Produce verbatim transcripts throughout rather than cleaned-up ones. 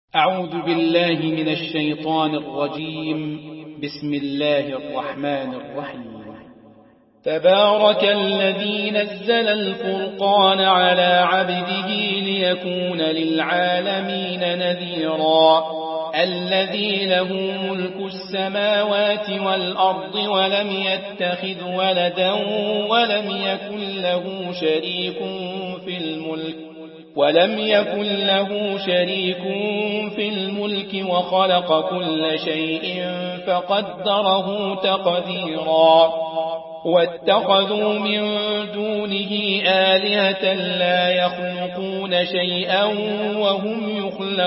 أعوذ بالله من الشيطان الرجيم. بسم الله الرحمن الرحيم. تبارك الذي نزل الفرقان على عبده ليكون للعالمين نذيرا الذي له ملك السماوات والأرض ولم يتخذ ولدا ولم يكن له شريك في الملك ولم يكن له شريك في الملك وخلق كل شيء فقدره تقديرا واتخذوا من دونه آلهة لا يخلقون شيئا وهم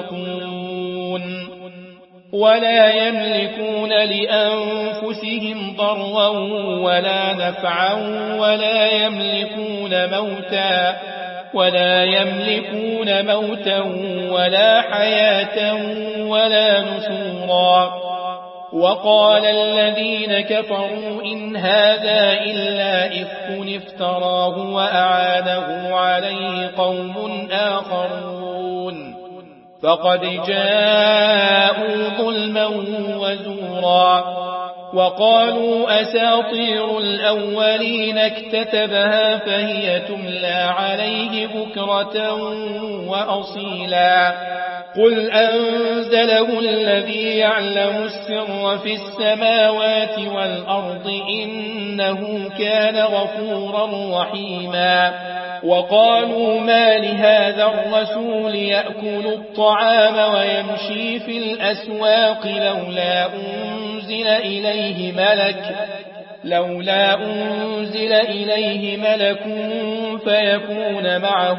يخلقون ولا يملكون لأنفسهم ضرا ولا نفعا ولا يملكون موتا ولا يملكون موتا ولا حياة ولا نشورا وقال الذين كفروا إن هذا إلا إفك افتراه وأعانه عليه قوم آخرون فقد جاءوا ظلما وزورا وقالوا أساطير الأولين اكتتبها فهي تملى عليه بكرة وأصيلا قل أنزله الذي يعلم السر في السماوات والأرض إنه كان غفورا رحيما وقالوا ما لهذا الرسول يأكل الطعام ويمشي في الأسواق لولا أنزل إليه ملك لولا أنزل إليه ملك فيكون معه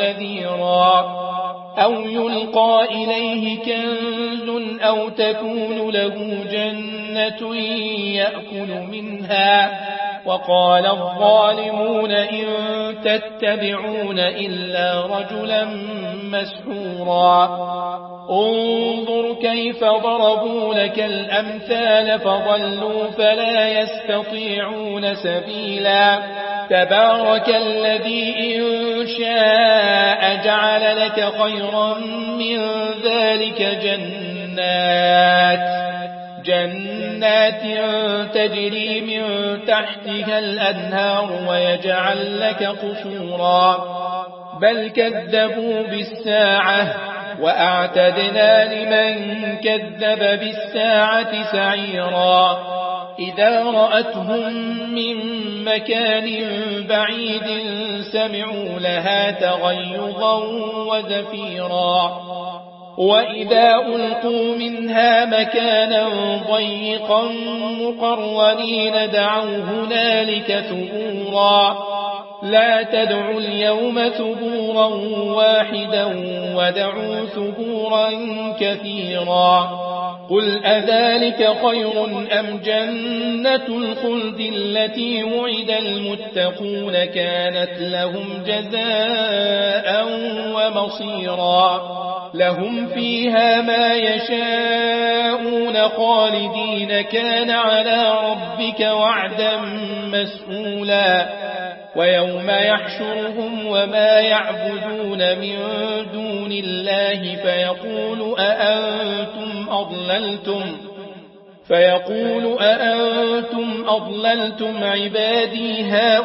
نذيرا أو يلقى إليه كنز أو تكون له جنة يأكل منها وقال الظالمون إن تتبعون إلا رجلا مسحورا انظر كيف ضربوا لك الأمثال فضلوا فلا يستطيعون سبيلا تبارك الذي إن شاء جعل لك خيرا من ذلك جنات جنات تجري من تحتها الأنهار ويجعل لك قصورا بل كذبوا بالساعة وأعتدنا لمن كذب بالساعة سعيرا إذا رأتهم من مكان بعيد سمعوا لها تغيظا وزفيرا وإذا ألقوا منها مكانا ضيقا مقرنين دعوا هنالك ثبورا لا تدعوا اليوم ثبورا واحدا ودعوا ثبورا كثيرا قل أذلك خير أم جنة الخلد التي وعد المتقون كانت لهم جزاء ومصيرا لهم فيها ما يشاءون خالدين كان على ربك وعدا مسئولا ويوم يحشرهم وما يعبدون من دون الله فيقول أأنتم أضللتم فيقول أأنتم أضللتم عبادي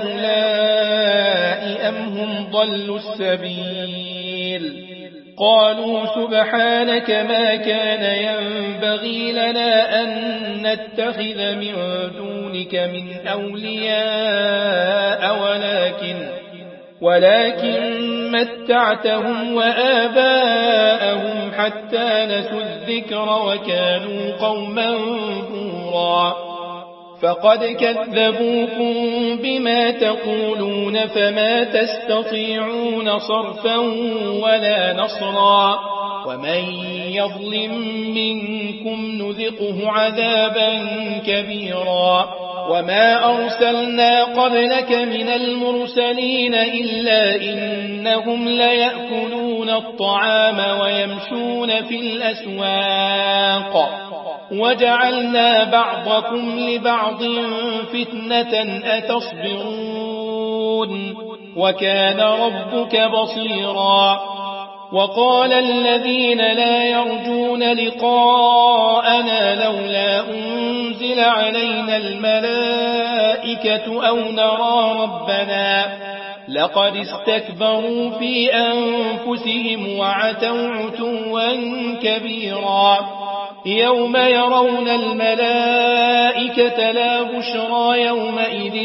هؤلاء أم هم ضلوا السبيل قالوا سبحانك ما كان ينبغي لنا أن نتخذ من دونك من أولياء ولكن ولكن متعتهم وآباءهم حتى نسوا الذكر وكانوا قوما بورا فقد كذبوكم بما تقولون فما تستطيعون صرفا ولا نصرا ومن يظلم منكم نذقه عذابا كبيرا وما أرسلنا قبلك من المرسلين إلا إنهم ليأكلون الطعام ويمشون في الأسواق وجعلنا بعضكم لبعض فتنة أتصبرون وكان ربك بصيرا وقال الذين لا يرجون لقاءنا لولا أنزل علينا الملائكة أو نرى ربنا لقد استكبروا في أنفسهم وعتوا عتوا كبيرا يوم يرون الملائكة لا بشرى يومئذ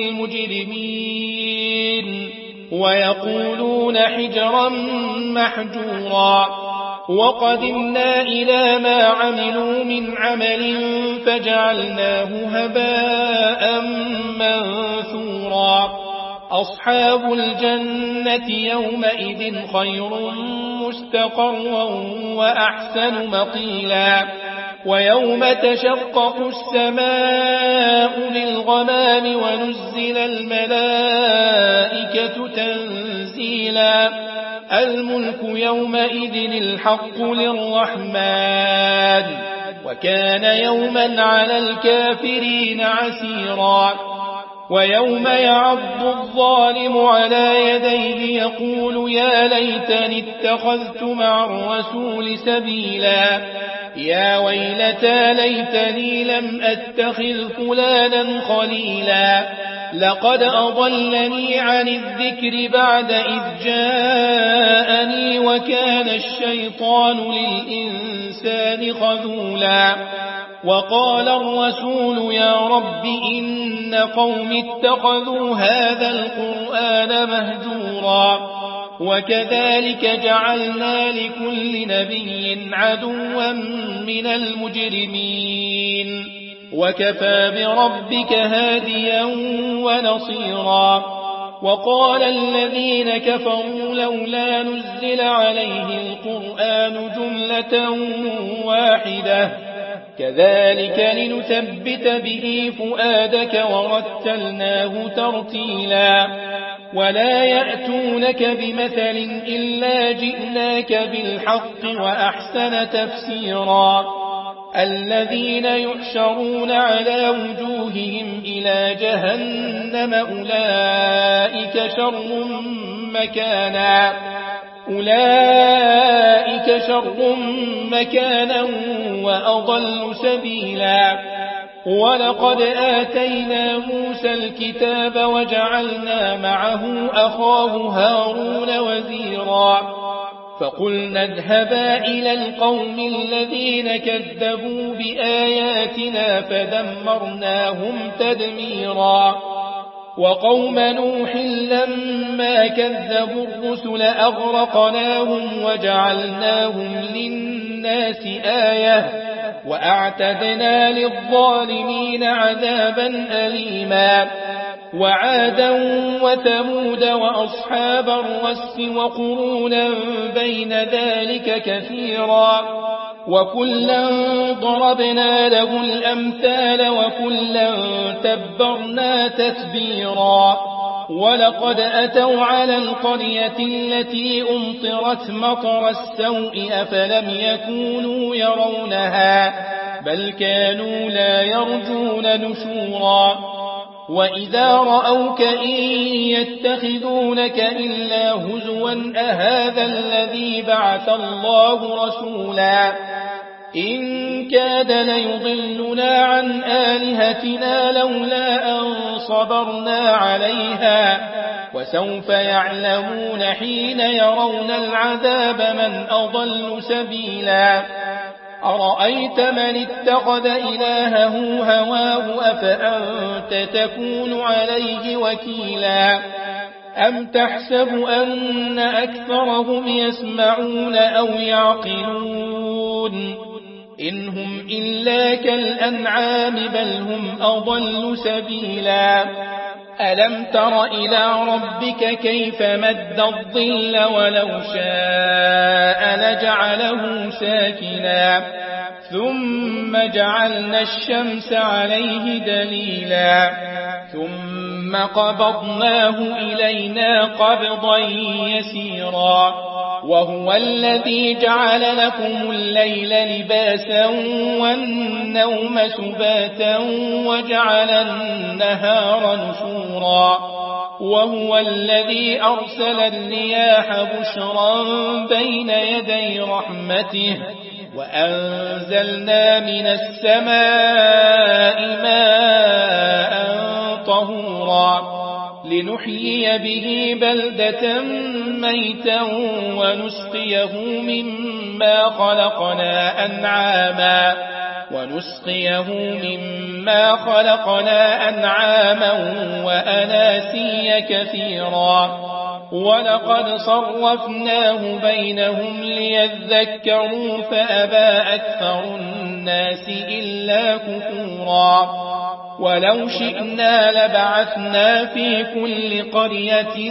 للمجرمين ويقولون حجرا محجورا وقدمنا إلى ما عملوا من عمل فجعلناه هباء منثورا أصحاب الجنة يومئذ خير مستقرا وأحسن مقيلا ويوم تشقق السماء بالغمام ونزل الملائكة تنزيلا الملك يومئذ الحق للرحمن وكان يوما على الكافرين عسيرا ويوم يعض الظالم على يديه يقول يا ليتني اتخذت مع الرسول سبيلا يا ويلتى ليتني لم أتخذ فلانا خليلا لقد أضلني عن الذكر بعد إذ جاءني وكان الشيطان للإنسان خذولا وقال الرسول يا رب إن قوم اتخذوا هذا القرآن مهجورا وكذلك جعلنا لكل نبي عدوا من المجرمين وكفى بربك هاديا ونصيرا وقال الذين كفروا لولا نزل عليه القرآن جملة واحدة كذلك لنثبت به فؤادك ورتلناه ترتيلا ولا يأتونك بمثل إلا جئناك بالحق وأحسن تفسيرا الذين يحشرون على وجوههم إلى جهنم أولئك شر مكانا أولئك شر مكانا وأضل سبيلا ولقد آتينا موسى الكتاب وجعلنا معه أخاه هارون وزيرا فقلنا اذهبا إلى القوم الذين كذبوا بآياتنا فدمرناهم تدميرا وقوم نوح لما كذبوا الرسل أغرقناهم وجعلناهم للناس آية وأعتدنا للظالمين عذابا أليما وعادا وثمود وأصحاب الرس وقرونا بين ذلك كثيرا وكلا ضربنا له الأمثال وكلا تبرنا تتبيرا ولقد أتوا على القرية التي أمطرت مطر السوء أفلم يكونوا يرونها بل كانوا لا يرجون نشورا وإذا رأوك إن يتخذونك إلا هزوا أهذا الذي بعث الله رسولا إن كاد ليضلنا عن آلهتنا لولا أن صبرنا عليها وسوف يعلمون حين يرون العذاب من أضل سبيلا أرأيت من اتخذ إلهه هواه أفأنت تكون عليه وكيلا أم تحسب أن أكثرهم يسمعون أو يعقلون إن هم إلا كالأنعام بل هم أضل سبيلا ألم تر إلى ربك كيف مد الظل ولو شاء لجعله ساكنا ثم جعلنا الشمس عليه دليلا ثم قبضناه إلينا قبضا يسيرا وهو الذي جعل لكم الليل لباسا والنوم سباتا وجعل النهار نشورا وهو الذي أرسل الرياح بشرا بين يدي رحمته وأنزلنا من السماء ماء طهورا لنحيي به بلدة ميتا ونسقيه مما خلقنا أنعاما ونسقيه مما خلقنا أنعاما وأناسيا كثيرا ولقد صرفناه بينهم ليذكروا فأبى أكثر الناس إلا كفورا ولو شئنا لبعثنا في كل قرية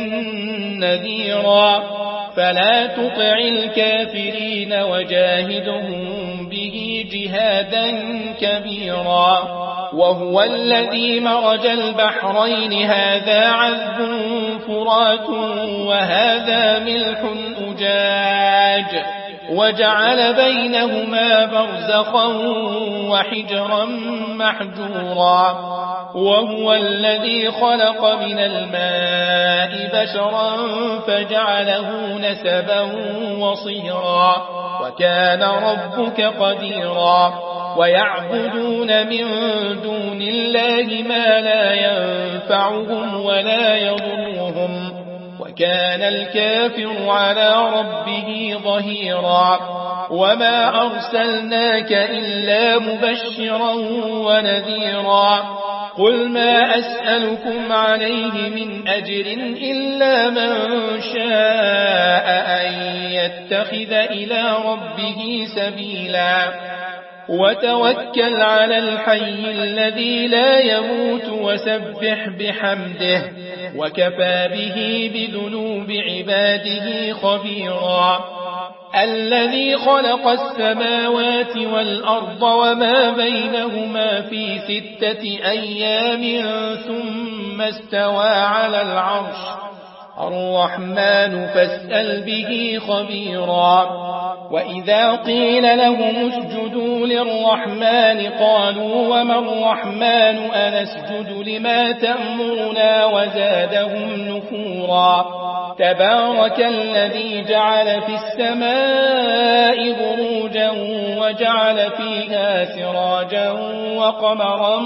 نذيرا فلا تطع الكافرين وجاهدهم به جهادا كبيرا وهو الذي مرج البحرين هذا عذب فرات وهذا ملح أجاج وجعل بينهما برزخا وحجرا محجورا وهو الذي خلق من الماء بشرا فجعله نسبا وصهرا وكان ربك قديرا ويعبدون من دون الله ما لا ينفعهم ولا يضرهم وكان الكافر على ربه ظهيرا وما أرسلناك إلا مبشرا ونذيرا قل ما أسألكم عليه من أجر إلا من شاء أن يتخذ إلى ربه سبيلا وتوكل على الحي الذي لا يموت وسبح بحمده وكفى به بذنوب عباده خبيرا الذي خلق السماوات والأرض وما بينهما في ستة أيام ثم استوى على العرش الرحمن فاسأل به خبيرا وإذا قيل لهم اسجدوا للرحمن قالوا وما الرحمن أنسجد لما تأمرنا وزادهم نفورا تبارك الذي جعل في السماء بروجا وجعل فيها سراجا وقمرا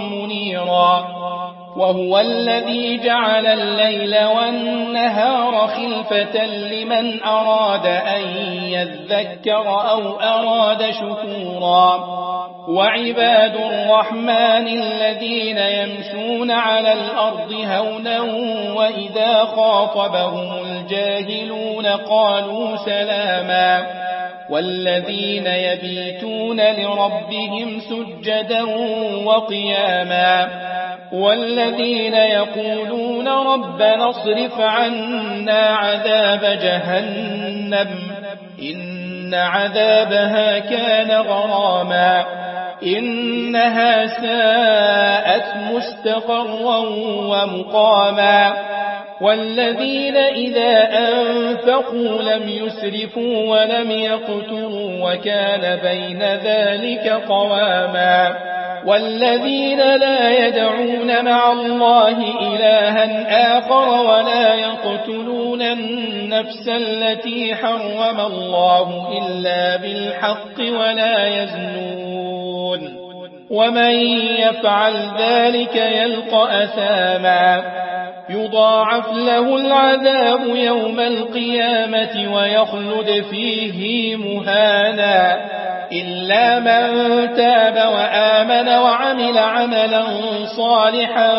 منيرا وهو الذي جعل الليل والنهار خلفة لمن أراد أن يذكر أو أراد شكورا وعباد الرحمن الذين يمشون على الأرض هونا وإذا خاطبهم الجاهلون قالوا سلاما والذين يبيتون لربهم سجدا وقياما والذين يقولون ربنا اصرف عنا عذاب جهنم إن عذابها كان غراما إنها ساءت مستقرا ومقاما والذين إذا أنفقوا لم يسرفوا ولم يقتروا وكان بين ذلك قواما والذين لا يدعون مع الله إلها آخر ولا يقتلون النفس التي حرم الله إلا بالحق ولا يزنون ومن يفعل ذلك يلقى أثاما يضاعف له العذاب يوم القيامة ويخلد فيه مهانا إلا من تاب وآمن وعمل عملا صالحا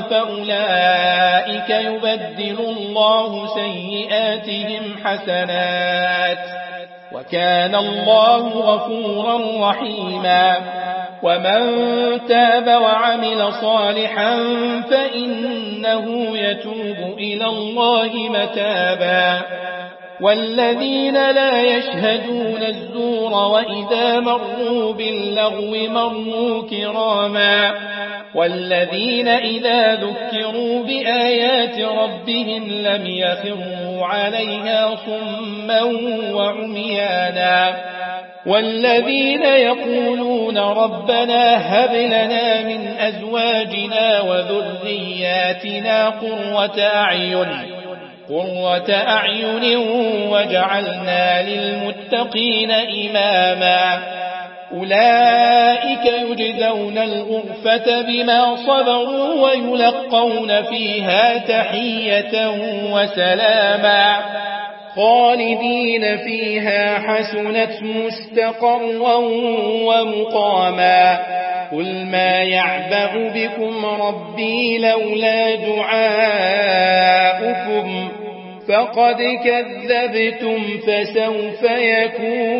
فأولئك يبدل الله سيئاتهم حسنات وكان الله غفورا رحيما ومن تاب وعمل صالحا فإنه يتوب إلى الله متابا والذين لا يشهدون الزور وإذا مروا باللغو مروا كراما والذين إذا ذكروا بآيات ربهم لم يخروا عليها صما وعميانا والذين يقولون ربنا هب لنا من أزواجنا وذرياتنا قرة أعين قرة أعين وجعلنا للمتقين إماما أولئك يجزون الغرفة بما صبروا ويلقون فيها تحية وسلاما خالدين فيها حسنت مستقرا ومقاما قل ما يعبأ بكم ربي لولا دعاؤكم فقد كذبتم فسوف يكون